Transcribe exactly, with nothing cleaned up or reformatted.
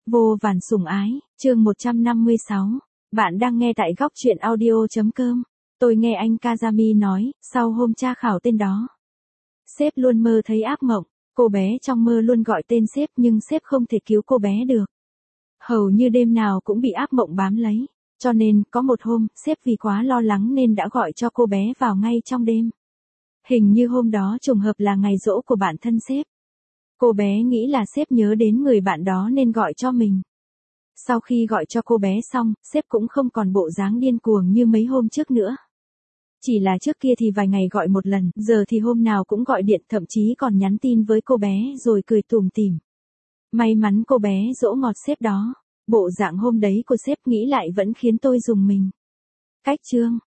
Vô vàn sủng ái, chương một trăm năm mươi sáu. Bạn đang nghe tại góc truyện audio.com. Tôi nghe anh Kazami nói, sau hôm tra khảo tên đó, sếp luôn mơ thấy ác mộng. Cô bé trong mơ luôn gọi tên sếp nhưng sếp không thể cứu cô bé được. Hầu như đêm nào cũng bị ác mộng bám lấy. Cho nên, có một hôm, sếp vì quá lo lắng nên đã gọi cho cô bé vào ngay trong đêm. Hình như hôm đó trùng hợp là ngày giỗ của bạn thân sếp. Cô bé nghĩ là sếp nhớ đến người bạn đó nên gọi cho mình. Sau khi gọi cho cô bé xong, sếp cũng không còn bộ dáng điên cuồng như mấy hôm trước nữa. Chỉ là trước kia thì vài ngày gọi một lần, giờ thì hôm nào cũng gọi điện, thậm chí còn nhắn tin với cô bé rồi cười tủm tỉm. May mắn cô bé dỗ ngọt sếp đó. Bộ dạng hôm đấy của sếp nghĩ lại vẫn khiến tôi rùng mình. Cách chương,